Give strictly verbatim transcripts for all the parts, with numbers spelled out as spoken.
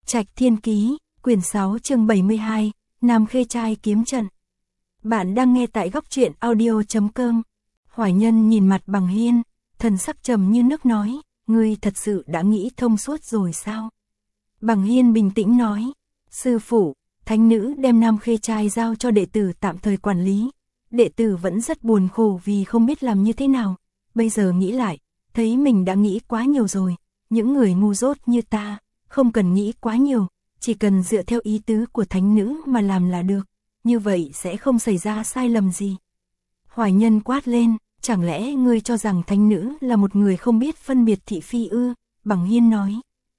Trạch Thiên Ký, quyển sáu chương bảy mươi hai, Nam Khê Trai kiếm trận. Bạn đang nghe tại góc truyện audio chấm com. Hoài Nhân nhìn mặt Bằng Hiên, thần sắc trầm như nước nói, ngươi thật sự đã nghĩ thông suốt rồi sao? Bằng Hiên bình tĩnh nói, sư phụ, thánh nữ đem Nam Khê Trai giao cho đệ tử tạm thời quản lý. Đệ tử vẫn rất buồn khổ vì không biết làm như thế nào. Bây giờ nghĩ lại, thấy mình đã nghĩ quá nhiều rồi. Những người ngu dốt như ta, không cần nghĩ quá nhiều, chỉ cần dựa theo ý tứ của thánh nữ mà làm là được. Như vậy sẽ không xảy ra sai lầm gì. Hoài Nhân quát lên, chẳng lẽ ngươi cho rằng thánh nữ là một người không biết phân biệt thị phi ư? Bằng Hiên nói,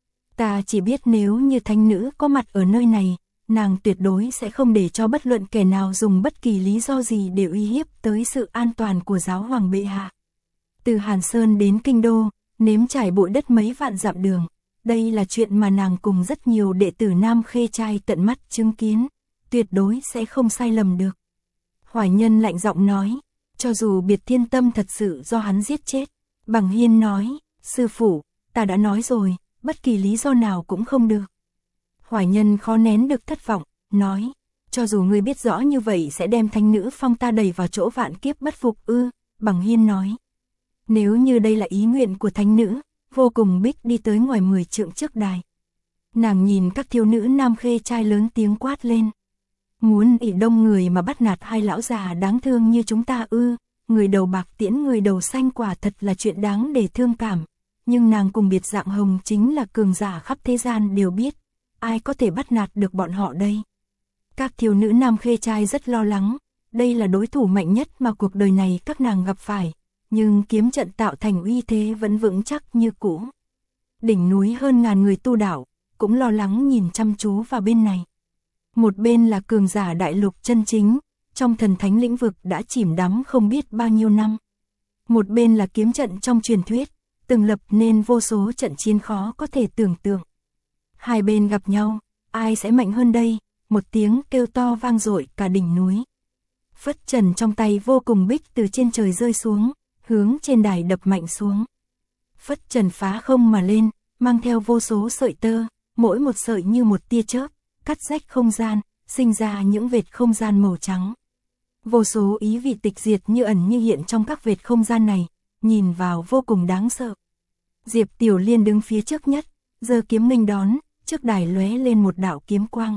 ta chỉ biết nếu như thánh nữ có mặt ở nơi này, nàng tuyệt đối sẽ không để cho bất luận kẻ nào dùng bất kỳ lý do gì để uy hiếp tới sự an toàn của giáo hoàng bệ hạ. Từ Hàn Sơn đến Kinh Đô, nếm trải bụi đất mấy vạn dặm đường, đây là chuyện mà nàng cùng rất nhiều đệ tử Nam Khê Trai tận mắt chứng kiến, tuyệt đối sẽ không sai lầm được. Hoài Nhân lạnh giọng nói, cho dù Biệt Thiên Tâm thật sự do hắn giết chết. Bằng Hiên nói, sư phụ, ta đã nói rồi, bất kỳ lý do nào cũng không được. Hoài Nhân khó nén được thất vọng, nói, cho dù ngươi biết rõ như vậy sẽ đem thánh nữ phong ta đẩy vào chỗ vạn kiếp bất phục ư? Bằng Hiên nói, nếu như đây là ý nguyện của thánh nữ, Vô Cùng Bích đi tới ngoài mười trượng trước đài. Nàng nhìn các thiếu nữ Nam Khê Trai lớn tiếng quát lên, muốn ỷ đông người mà bắt nạt hai lão già đáng thương như chúng ta ư? Người đầu bạc tiễn người đầu xanh quả thật là chuyện đáng để thương cảm, nhưng nàng cùng Biệt Dạng Hồng chính là cường giả khắp thế gian đều biết, ai có thể bắt nạt được bọn họ đây? Các thiếu nữ Nam Khê Trai rất lo lắng, đây là đối thủ mạnh nhất mà cuộc đời này các nàng gặp phải, nhưng kiếm trận tạo thành uy thế vẫn vững chắc như cũ. Đỉnh núi hơn ngàn người tu đạo, cũng lo lắng nhìn chăm chú vào bên này. Một bên là cường giả đại lục chân chính, trong thần thánh lĩnh vực đã chìm đắm không biết bao nhiêu năm. Một bên là kiếm trận trong truyền thuyết, từng lập nên vô số trận chiến khó có thể tưởng tượng. Hai bên gặp nhau, ai sẽ mạnh hơn đây? Một tiếng kêu to vang dội cả đỉnh núi. Phất trần trong tay Vô Cùng Bích từ trên trời rơi xuống, hướng trên đài đập mạnh xuống. Phất trần phá không mà lên, mang theo vô số sợi tơ, mỗi một sợi như một tia chớp, cắt rách không gian, sinh ra những vệt không gian màu trắng. Vô số ý vị tịch diệt như ẩn như hiện trong các vệt không gian này, nhìn vào vô cùng đáng sợ. Diệp Tiểu Liên đứng phía trước nhất, giơ kiếm nghênh đón, trước đài lóe lên một đạo kiếm quang.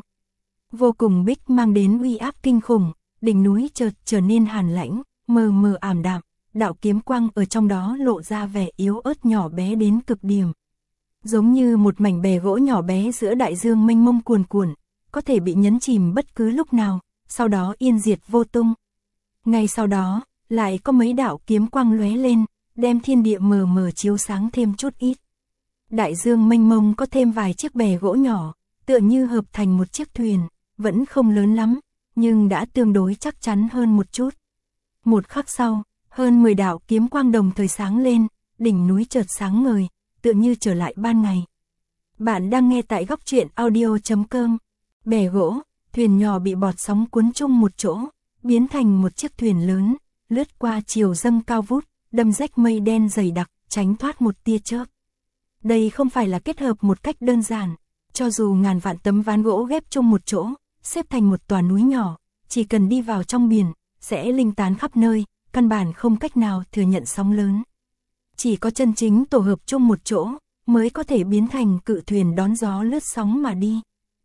Vô Cùng Bích mang đến uy áp kinh khủng, đỉnh núi chợt trở nên hàn lãnh, mờ mờ ảm đạm, đạo kiếm quang ở trong đó lộ ra vẻ yếu ớt nhỏ bé đến cực điểm. Giống như một mảnh bè gỗ nhỏ bé giữa đại dương mênh mông cuồn cuộn, có thể bị nhấn chìm bất cứ lúc nào, sau đó yên diệt vô tung. Ngay sau đó, lại có mấy đạo kiếm quang lóe lên, đem thiên địa mờ mờ chiếu sáng thêm chút ít. Đại dương mênh mông có thêm vài chiếc bè gỗ nhỏ, tựa như hợp thành một chiếc thuyền, vẫn không lớn lắm, nhưng đã tương đối chắc chắn hơn một chút. Một khắc sau, hơn mười đạo kiếm quang đồng thời sáng lên, đỉnh núi chợt sáng ngời, tựa như trở lại ban ngày. Bạn đang nghe tại góc truyện audio chấm com. Bè gỗ, thuyền nhỏ bị bọt sóng cuốn chung một chỗ, biến thành một chiếc thuyền lớn, lướt qua chiều dâng cao vút, đâm rách mây đen dày đặc, tránh thoát một tia chớp. Đây không phải là kết hợp một cách đơn giản, cho dù ngàn vạn tấm ván gỗ ghép chung một chỗ, xếp thành một tòa núi nhỏ, chỉ cần đi vào trong biển, sẽ linh tán khắp nơi, căn bản không cách nào thừa nhận sóng lớn. Chỉ có chân chính tổ hợp chung một chỗ, mới có thể biến thành cự thuyền đón gió lướt sóng mà đi.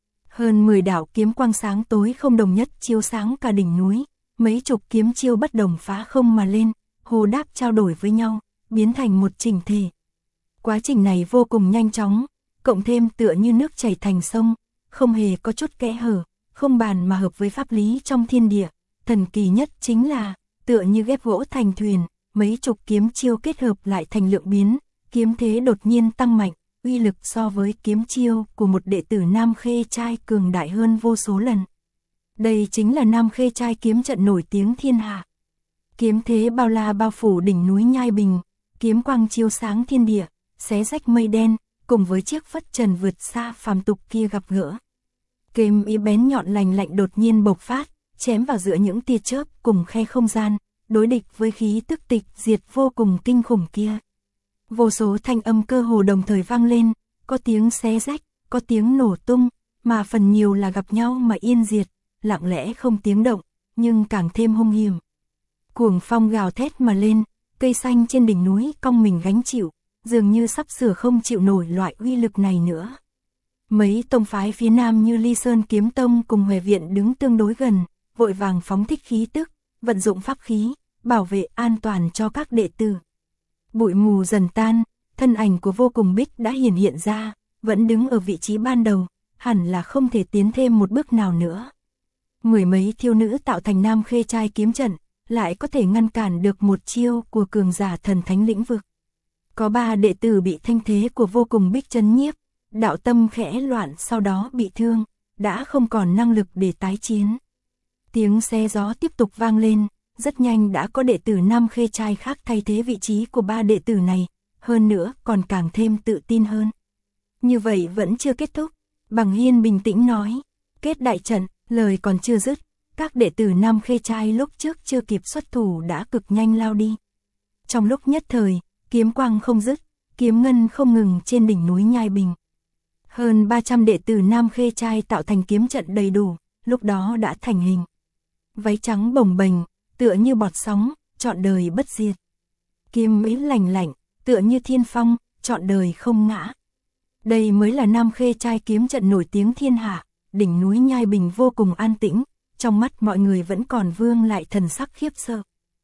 Hơn mười đạo kiếm quang sáng tối không đồng nhất chiếu sáng cả đỉnh núi, mấy chục kiếm chiêu bất đồng phá không mà lên, hồ đáp trao đổi với nhau, biến thành một chỉnh thể. Quá trình này vô cùng nhanh chóng, cộng thêm tựa như nước chảy thành sông, không hề có chút kẽ hở, không bàn mà hợp với pháp lý trong thiên địa. Thần kỳ nhất chính là, tựa như ghép gỗ thành thuyền, mấy chục kiếm chiêu kết hợp lại thành lượng biến, kiếm thế đột nhiên tăng mạnh, uy lực so với kiếm chiêu của một đệ tử Nam Khê Trai cường đại hơn vô số lần. Đây chính là Nam Khê Trai kiếm trận nổi tiếng thiên hạ. Kiếm thế bao la bao phủ đỉnh núi Nhai Bình, kiếm quang chiếu sáng thiên địa, xé rách mây đen, cùng với chiếc phất trần vượt xa phàm tục kia gặp gỡ. Kiếm ý bén nhọn lành lạnh đột nhiên bộc phát, chém vào giữa những tia chớp cùng khe không gian, đối địch với khí tức tịch diệt vô cùng kinh khủng kia. Vô số thanh âm cơ hồ đồng thời vang lên, có tiếng xé rách, có tiếng nổ tung, mà phần nhiều là gặp nhau mà yên diệt, lặng lẽ không tiếng động, nhưng càng thêm hung hiểm. Cuồng phong gào thét mà lên, cây xanh trên đỉnh núi cong mình gánh chịu, dường như sắp sửa không chịu nổi loại uy lực này nữa. Mấy tông phái phía nam như Ly Sơn Kiếm Tông cùng Huệ Viện đứng tương đối gần, vội vàng phóng thích khí tức, vận dụng pháp khí, bảo vệ an toàn cho các đệ tử. Bụi mù dần tan, thân ảnh của Vô Cùng Bích đã hiển hiện ra, vẫn đứng ở vị trí ban đầu, hẳn là không thể tiến thêm một bước nào nữa. Mười mấy thiêu nữ tạo thành Nam Khê Trai kiếm trận, lại có thể ngăn cản được một chiêu của cường giả thần thánh lĩnh vực. Có ba đệ tử bị thanh thế của Vô Cùng Bích chấn nhiếp, đạo tâm khẽ loạn sau đó bị thương, đã không còn năng lực để tái chiến. Tiếng xe gió tiếp tục vang lên, rất nhanh đã có đệ tử Nam Khê Trai khác thay thế vị trí của ba đệ tử này, hơn nữa còn càng thêm tự tin hơn. Như vậy vẫn chưa kết thúc, Bằng Hiên bình tĩnh nói, kết đại trận, lời còn chưa dứt, các đệ tử Nam Khê Trai lúc trước chưa kịp xuất thủ đã cực nhanh lao đi. Trong lúc nhất thời, kiếm quang không dứt, kiếm ngân không ngừng trên đỉnh núi Nhai Bình. Hơn ba trăm đệ tử Nam Khê Trai tạo thành kiếm trận đầy đủ, lúc đó đã thành hình. Váy trắng bồng bềnh, tựa như bọt sóng, trọn đời bất diệt. Kiếm mỹ lành lạnh, tựa như thiên phong, trọn đời không ngã. Đây mới là Nam Khê Trai kiếm trận nổi tiếng thiên hạ, đỉnh núi Nhai Bình vô cùng an tĩnh, trong mắt mọi người vẫn còn vương lại thần sắc khiếp sợ.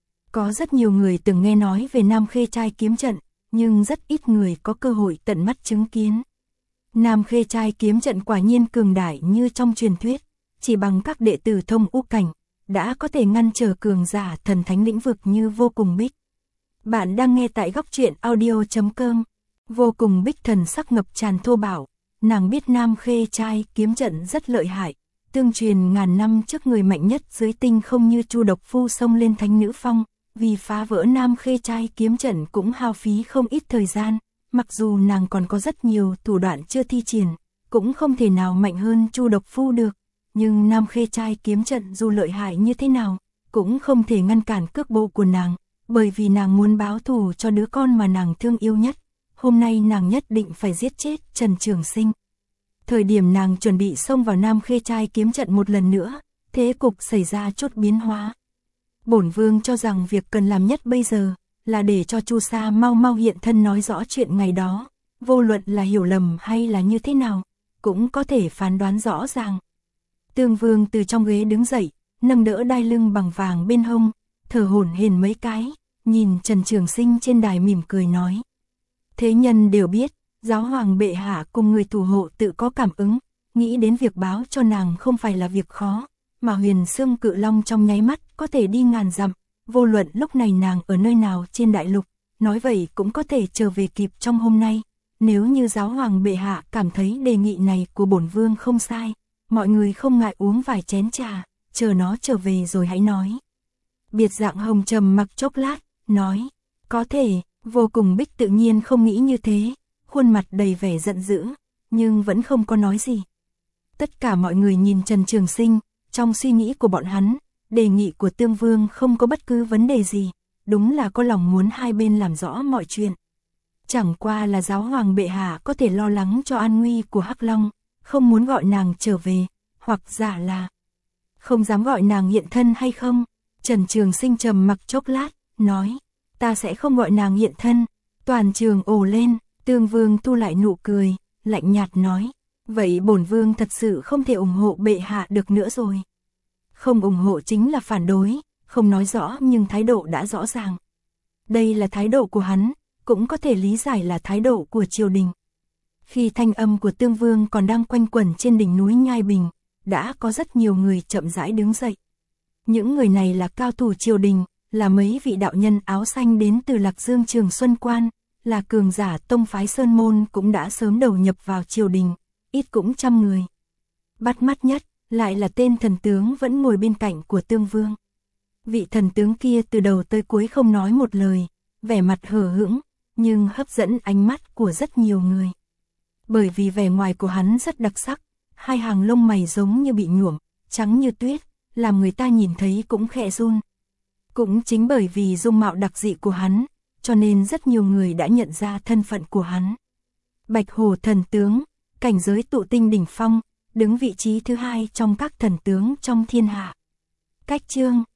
Có rất nhiều người từng nghe nói về Nam Khê Trai kiếm trận, nhưng rất ít người có cơ hội tận mắt chứng kiến. Nam Khê Trai kiếm trận quả nhiên cường đại như trong truyền thuyết, chỉ bằng các đệ tử thông u cảnh, đã có thể ngăn trở cường giả thần thánh lĩnh vực như Vô Cùng Bích. Bạn đang nghe tại góc truyện audio chấm com. Vô Cùng Bích thần sắc ngập tràn thô bạo, nàng biết Nam Khê Trai kiếm trận rất lợi hại, tương truyền ngàn năm trước người mạnh nhất dưới tinh không như Chu Độc Phu xông lên Thánh Nữ Phong, vì phá vỡ Nam Khê Trai kiếm trận cũng hao phí không ít thời gian, mặc dù nàng còn có rất nhiều thủ đoạn chưa thi triển, cũng không thể nào mạnh hơn Chu Độc Phu được, nhưng Nam Khê Trai kiếm trận dù lợi hại như thế nào, cũng không thể ngăn cản cước bộ của nàng, bởi vì nàng muốn báo thù cho đứa con mà nàng thương yêu nhất. Hôm nay nàng nhất định phải giết chết Trần Trường Sinh. Thời điểm nàng chuẩn bị xông vào Nam Khê Trai kiếm trận một lần nữa, thế cục xảy ra chút biến hóa. Bổn vương cho rằng việc cần làm nhất bây giờ là để cho Chu Sa mau mau hiện thân nói rõ chuyện ngày đó, vô luận là hiểu lầm hay là như thế nào, cũng có thể phán đoán rõ ràng. Tương Vương từ trong ghế đứng dậy, nâng đỡ đai lưng bằng vàng bên hông, thở hổn hển mấy cái, nhìn Trần Trường Sinh trên đài mỉm cười nói. Thế nhân đều biết, giáo hoàng bệ hạ cùng người thủ hộ tự có cảm ứng, nghĩ đến việc báo cho nàng không phải là việc khó, mà Huyền Xương Cự Long trong nháy mắt có thể đi ngàn dặm, vô luận lúc này nàng ở nơi nào trên đại lục, nói vậy cũng có thể trở về kịp trong hôm nay. Nếu như giáo hoàng bệ hạ cảm thấy đề nghị này của bổn vương không sai, mọi người không ngại uống vài chén trà, chờ nó trở về rồi hãy nói. Biệt Dạng Hồng trầm mặc chốc lát, nói, có thể. Vô Cùng Bích tự nhiên không nghĩ như thế, khuôn mặt đầy vẻ giận dữ, nhưng vẫn không có nói gì. Tất cả mọi người nhìn Trần Trường Sinh, trong suy nghĩ của bọn hắn, đề nghị của Tương Vương không có bất cứ vấn đề gì, đúng là có lòng muốn hai bên làm rõ mọi chuyện. Chẳng qua là giáo hoàng bệ hạ có thể lo lắng cho an nguy của Hắc Long, không muốn gọi nàng trở về, hoặc giả là không dám gọi nàng hiện thân hay không. Trần Trường Sinh trầm mặc chốc lát, nói, ta sẽ không gọi nàng hiện thân. Toàn trường ồ lên, Tương Vương thu lại nụ cười, lạnh nhạt nói, vậy bổn vương thật sự không thể ủng hộ bệ hạ được nữa rồi. Không ủng hộ chính là phản đối, không nói rõ nhưng thái độ đã rõ ràng. Đây là thái độ của hắn, cũng có thể lý giải là thái độ của triều đình. Khi thanh âm của Tương Vương còn đang quanh quẩn trên đỉnh núi Nhai Bình, đã có rất nhiều người chậm rãi đứng dậy. Những người này là cao thủ triều đình, là mấy vị đạo nhân áo xanh đến từ Lạc Dương Trường Xuân Quan, là cường giả tông phái Sơn Môn cũng đã sớm đầu nhập vào triều đình, ít cũng trăm người. Bắt mắt nhất, lại là tên thần tướng vẫn ngồi bên cạnh của Tương Vương. Vị thần tướng kia từ đầu tới cuối không nói một lời, vẻ mặt hờ hững, nhưng hấp dẫn ánh mắt của rất nhiều người. Bởi vì vẻ ngoài của hắn rất đặc sắc, hai hàng lông mày giống như bị nhuộm, trắng như tuyết, làm người ta nhìn thấy cũng khẽ run. Cũng chính bởi vì dung mạo đặc dị của hắn, cho nên rất nhiều người đã nhận ra thân phận của hắn. Bạch Hổ thần tướng, cảnh giới tụ tinh đỉnh phong, đứng vị trí thứ hai trong các thần tướng trong thiên hạ. Cách chương